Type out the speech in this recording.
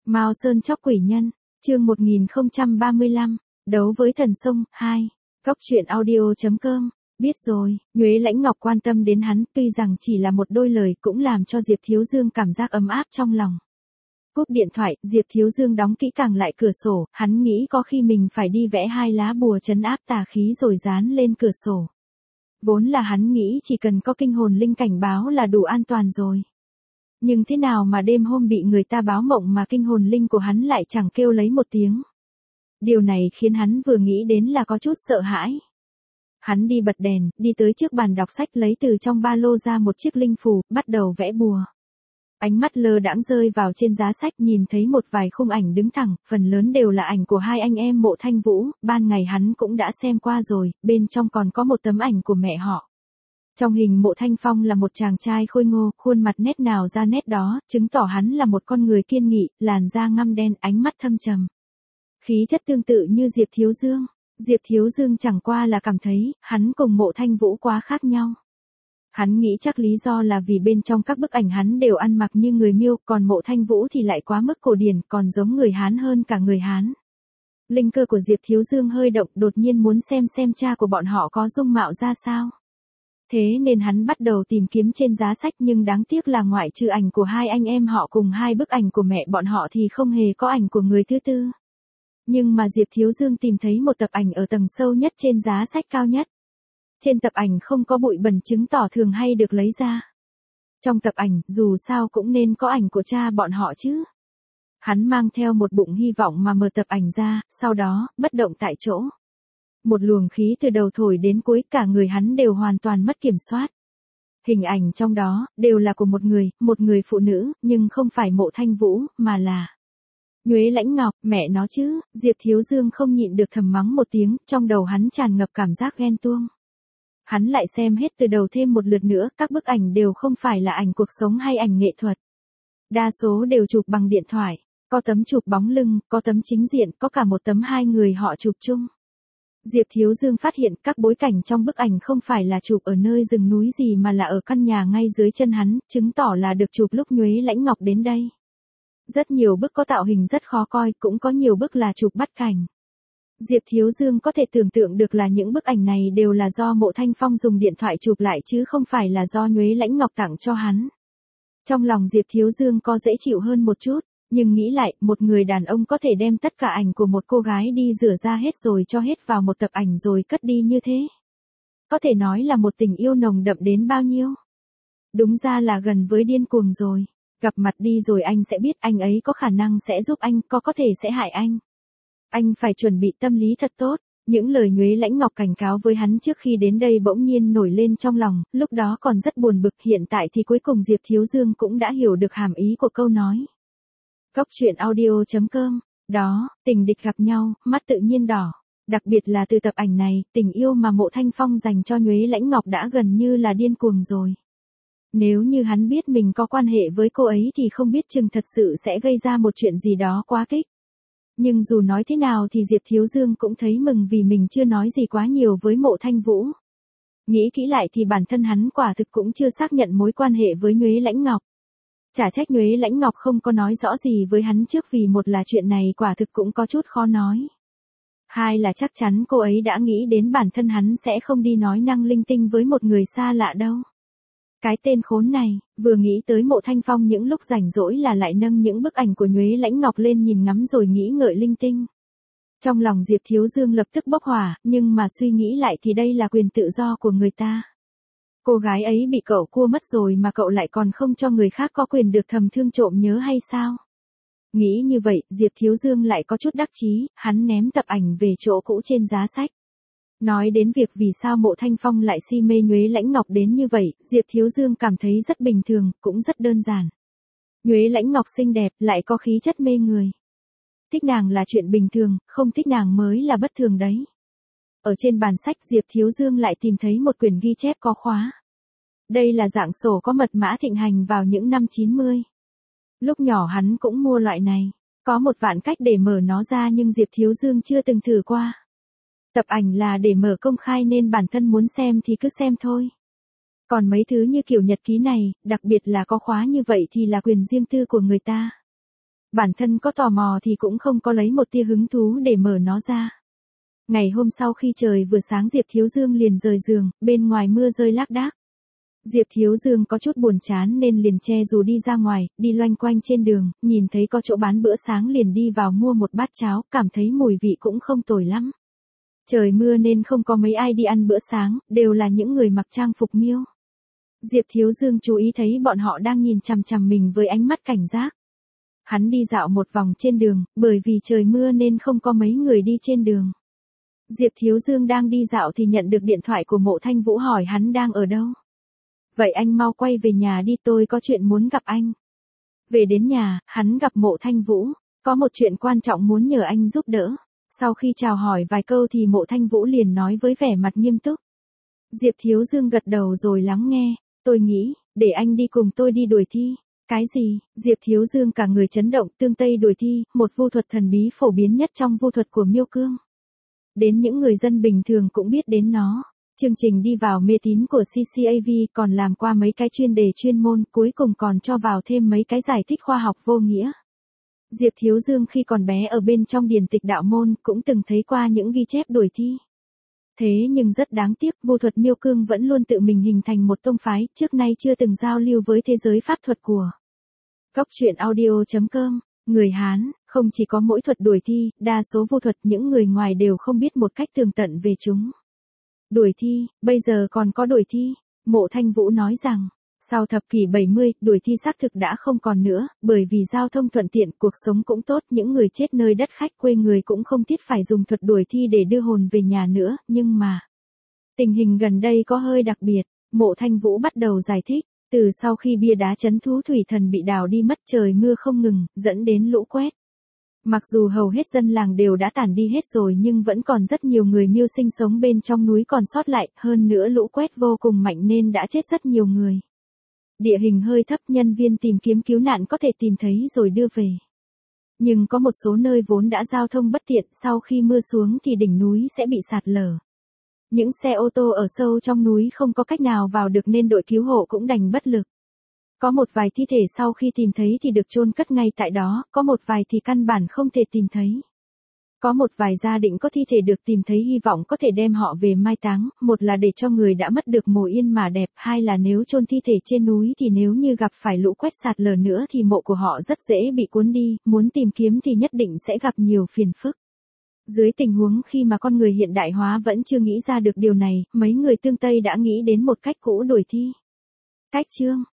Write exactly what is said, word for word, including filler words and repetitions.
Mao Sơn chóc quỷ nhân, chương một nghìn không trăm ba mươi lăm, đấu với thần sông, hai. Góc truyện audio.com, biết rồi, Nhuế Lãnh Ngọc quan tâm đến hắn, tuy rằng chỉ là một đôi lời cũng làm cho Diệp Thiếu Dương cảm giác ấm áp trong lòng. Cúp điện thoại, Diệp Thiếu Dương đóng kỹ càng lại cửa sổ, hắn nghĩ có khi mình phải đi vẽ hai lá bùa trấn áp tà khí rồi dán lên cửa sổ. Vốn là hắn nghĩ chỉ cần có kinh hồn linh cảnh báo là đủ an toàn rồi. Nhưng thế nào mà đêm hôm bị người ta báo mộng mà kinh hồn linh của hắn lại chẳng kêu lấy một tiếng. Điều này khiến hắn vừa nghĩ đến là có chút sợ hãi. Hắn đi bật đèn, đi tới trước bàn đọc sách lấy từ trong ba lô ra một chiếc linh phù, bắt đầu vẽ bùa. Ánh mắt lơ đãng rơi vào trên giá sách nhìn thấy một vài khung ảnh đứng thẳng, phần lớn đều là ảnh của hai anh em Mộ Thanh Vũ, ban ngày hắn cũng đã xem qua rồi, bên trong còn có một tấm ảnh của mẹ họ. Trong hình Mộ Thanh Phong là một chàng trai khôi ngô, khuôn mặt nét nào ra nét đó, chứng tỏ hắn là một con người kiên nghị, làn da ngăm đen, ánh mắt thâm trầm. Khí chất tương tự như Diệp Thiếu Dương. Diệp Thiếu Dương chẳng qua là cảm thấy, hắn cùng Mộ Thanh Vũ quá khác nhau. Hắn nghĩ chắc lý do là vì bên trong các bức ảnh hắn đều ăn mặc như người Miêu, còn Mộ Thanh Vũ thì lại quá mức cổ điển, còn giống người Hán hơn cả người Hán. Linh cơ của Diệp Thiếu Dương hơi động, đột nhiên muốn xem xem cha của bọn họ có dung mạo ra sao. Thế nên hắn bắt đầu tìm kiếm trên giá sách, nhưng đáng tiếc là ngoại trừ ảnh của hai anh em họ cùng hai bức ảnh của mẹ bọn họ thì không hề có ảnh của người thứ tư. Nhưng mà Diệp Thiếu Dương tìm thấy một tập ảnh ở tầng sâu nhất trên giá sách cao nhất. Trên tập ảnh không có bụi bẩn chứng tỏ thường hay được lấy ra. Trong tập ảnh, dù sao cũng nên có ảnh của cha bọn họ chứ. Hắn mang theo một bụng hy vọng mà mở tập ảnh ra, sau đó, bất động tại chỗ. Một luồng khí từ đầu thổi đến cuối, cả người hắn đều hoàn toàn mất kiểm soát. Hình ảnh trong đó, đều là của một người, một người phụ nữ, nhưng không phải Mộ Thanh Vũ, mà là Nhuế Lãnh Ngọc, mẹ nó chứ. Diệp Thiếu Dương không nhịn được thầm mắng một tiếng, trong đầu hắn tràn ngập cảm giác ghen tuông. Hắn lại xem hết từ đầu thêm một lượt nữa, các bức ảnh đều không phải là ảnh cuộc sống hay ảnh nghệ thuật. Đa số đều chụp bằng điện thoại, có tấm chụp bóng lưng, có tấm chính diện, có cả một tấm hai người họ chụp chung. Diệp Thiếu Dương phát hiện các bối cảnh trong bức ảnh không phải là chụp ở nơi rừng núi gì mà là ở căn nhà ngay dưới chân hắn, chứng tỏ là được chụp lúc Nhuế Lãnh Ngọc đến đây. Rất nhiều bức có tạo hình rất khó coi, cũng có nhiều bức là chụp bắt cảnh. Diệp Thiếu Dương có thể tưởng tượng được là những bức ảnh này đều là do Mộ Thanh Phong dùng điện thoại chụp lại chứ không phải là do Nhuế Lãnh Ngọc tặng cho hắn. Trong lòng Diệp Thiếu Dương có dễ chịu hơn một chút, nhưng nghĩ lại, một người đàn ông có thể đem tất cả ảnh của một cô gái đi rửa ra hết rồi cho hết vào một tập ảnh rồi cất đi như thế. Có thể nói là một tình yêu nồng đậm đến bao nhiêu. Đúng ra là gần với điên cuồng rồi. Gặp mặt đi rồi anh sẽ biết anh ấy có khả năng sẽ giúp anh, có có thể sẽ hại anh. Anh phải chuẩn bị tâm lý thật tốt. Những lời Nhuế Lãnh Ngọc cảnh cáo với hắn trước khi đến đây bỗng nhiên nổi lên trong lòng, lúc đó còn rất buồn bực, hiện tại thì cuối cùng Diệp Thiếu Dương cũng đã hiểu được hàm ý của câu nói. Góc truyện audio.com, đó, tình địch gặp nhau, mắt tự nhiên đỏ. Đặc biệt là từ tập ảnh này, tình yêu mà Mộ Thanh Phong dành cho Nhuế Lãnh Ngọc đã gần như là điên cuồng rồi. Nếu như hắn biết mình có quan hệ với cô ấy thì không biết chừng thật sự sẽ gây ra một chuyện gì đó quá kích. Nhưng dù nói thế nào thì Diệp Thiếu Dương cũng thấy mừng vì mình chưa nói gì quá nhiều với Mộ Thanh Vũ. Nghĩ kỹ lại thì bản thân hắn quả thực cũng chưa xác nhận mối quan hệ với Nhuế Lãnh Ngọc. Chả trách Nhuế Lãnh Ngọc không có nói rõ gì với hắn trước, vì một là chuyện này quả thực cũng có chút khó nói. Hai là chắc chắn cô ấy đã nghĩ đến bản thân hắn sẽ không đi nói năng linh tinh với một người xa lạ đâu. Cái tên khốn này, vừa nghĩ tới Mộ Thanh Phong những lúc rảnh rỗi là lại nâng những bức ảnh của Nhuế Lãnh Ngọc lên nhìn ngắm rồi nghĩ ngợi linh tinh. Trong lòng Diệp Thiếu Dương lập tức bốc hỏa, nhưng mà suy nghĩ lại thì đây là quyền tự do của người ta. Cô gái ấy bị cậu cua mất rồi mà cậu lại còn không cho người khác có quyền được thầm thương trộm nhớ hay sao? Nghĩ như vậy, Diệp Thiếu Dương lại có chút đắc chí, hắn ném tập ảnh về chỗ cũ trên giá sách. Nói đến việc vì sao Mộ Thanh Phong lại si mê Nhuế Lãnh Ngọc đến như vậy, Diệp Thiếu Dương cảm thấy rất bình thường, cũng rất đơn giản. Nhuế Lãnh Ngọc xinh đẹp, lại có khí chất mê người. Thích nàng là chuyện bình thường, không thích nàng mới là bất thường đấy. Ở trên bàn sách Diệp Thiếu Dương lại tìm thấy một quyển ghi chép có khóa. Đây là dạng sổ có mật mã thịnh hành vào những năm chín mươi. Lúc nhỏ hắn cũng mua loại này. Có một vạn cách để mở nó ra nhưng Diệp Thiếu Dương chưa từng thử qua. Tập ảnh là để mở công khai nên bản thân muốn xem thì cứ xem thôi. Còn mấy thứ như kiểu nhật ký này, đặc biệt là có khóa như vậy thì là quyền riêng tư của người ta. Bản thân có tò mò thì cũng không có lấy một tia hứng thú để mở nó ra. Ngày hôm sau khi trời vừa sáng Diệp Thiếu Dương liền rời giường, bên ngoài mưa rơi lác đác. Diệp Thiếu Dương có chút buồn chán nên liền che dù đi ra ngoài, đi loanh quanh trên đường, nhìn thấy có chỗ bán bữa sáng liền đi vào mua một bát cháo, cảm thấy mùi vị cũng không tồi lắm. Trời mưa nên không có mấy ai đi ăn bữa sáng, đều là những người mặc trang phục miêu. Diệp Thiếu Dương chú ý thấy bọn họ đang nhìn chằm chằm mình với ánh mắt cảnh giác. Hắn đi dạo một vòng trên đường, bởi vì trời mưa nên không có mấy người đi trên đường. Diệp Thiếu Dương đang đi dạo thì nhận được điện thoại của Mộ Thanh Vũ hỏi hắn đang ở đâu. Vậy anh mau quay về nhà đi, tôi có chuyện muốn gặp anh. Về đến nhà, hắn gặp Mộ Thanh Vũ, có một chuyện quan trọng muốn nhờ anh giúp đỡ. Sau khi chào hỏi vài câu thì Mộ Thanh Vũ liền nói với vẻ mặt nghiêm túc. Diệp Thiếu Dương gật đầu rồi lắng nghe, tôi nghĩ, để anh đi cùng tôi đi đuổi thi. Cái gì? Diệp Thiếu Dương cả người chấn động, tương tây đuổi thi, một vu thuật thần bí phổ biến nhất trong vu thuật của Miêu Cương. Đến những người dân bình thường cũng biết đến nó. Chương trình đi vào mê tín của xê xê a vê còn làm qua mấy cái chuyên đề chuyên môn, cuối cùng còn cho vào thêm mấy cái giải thích khoa học vô nghĩa. Diệp Thiếu Dương khi còn bé ở bên trong điển tịch đạo môn cũng từng thấy qua những ghi chép đuổi thi. Thế nhưng rất đáng tiếc, vu thuật Miêu Cương vẫn luôn tự mình hình thành một tông phái, trước nay chưa từng giao lưu với thế giới pháp thuật của Cóc truyện audio chấm com. Người Hán, không chỉ có mỗi thuật đuổi thi, đa số vu thuật những người ngoài đều không biết một cách tường tận về chúng. Đuổi thi, bây giờ còn có đuổi thi, Mộ Thanh Vũ nói rằng, sau thập kỷ bảy mươi, đuổi thi xác thực đã không còn nữa, bởi vì giao thông thuận tiện, cuộc sống cũng tốt, những người chết nơi đất khách quê người cũng không thiết phải dùng thuật đuổi thi để đưa hồn về nhà nữa, nhưng mà, tình hình gần đây có hơi đặc biệt, Mộ Thanh Vũ bắt đầu giải thích, từ sau khi bia đá trấn thú thủy thần bị đào đi mất trời mưa không ngừng, dẫn đến lũ quét. Mặc dù hầu hết dân làng đều đã tản đi hết rồi nhưng vẫn còn rất nhiều người Miêu sinh sống bên trong núi còn sót lại, hơn nữa lũ quét vô cùng mạnh nên đã chết rất nhiều người. Địa hình hơi thấp, nhân viên tìm kiếm cứu nạn có thể tìm thấy rồi đưa về. Nhưng có một số nơi vốn đã giao thông bất tiện, sau khi mưa xuống thì đỉnh núi sẽ bị sạt lở. Những xe ô tô ở sâu trong núi không có cách nào vào được nên đội cứu hộ cũng đành bất lực. Có một vài thi thể sau khi tìm thấy thì được chôn cất ngay tại đó, có một vài thì căn bản không thể tìm thấy. Có một vài gia đình có thi thể được tìm thấy hy vọng có thể đem họ về mai táng, một là để cho người đã mất được mồ yên mà đẹp, hai là nếu chôn thi thể trên núi thì nếu như gặp phải lũ quét sạt lở nữa thì mộ của họ rất dễ bị cuốn đi, muốn tìm kiếm thì nhất định sẽ gặp nhiều phiền phức. Dưới tình huống khi mà con người hiện đại hóa vẫn chưa nghĩ ra được điều này, mấy người tương Tây đã nghĩ đến một cách cũ đuổi thi. Cách chương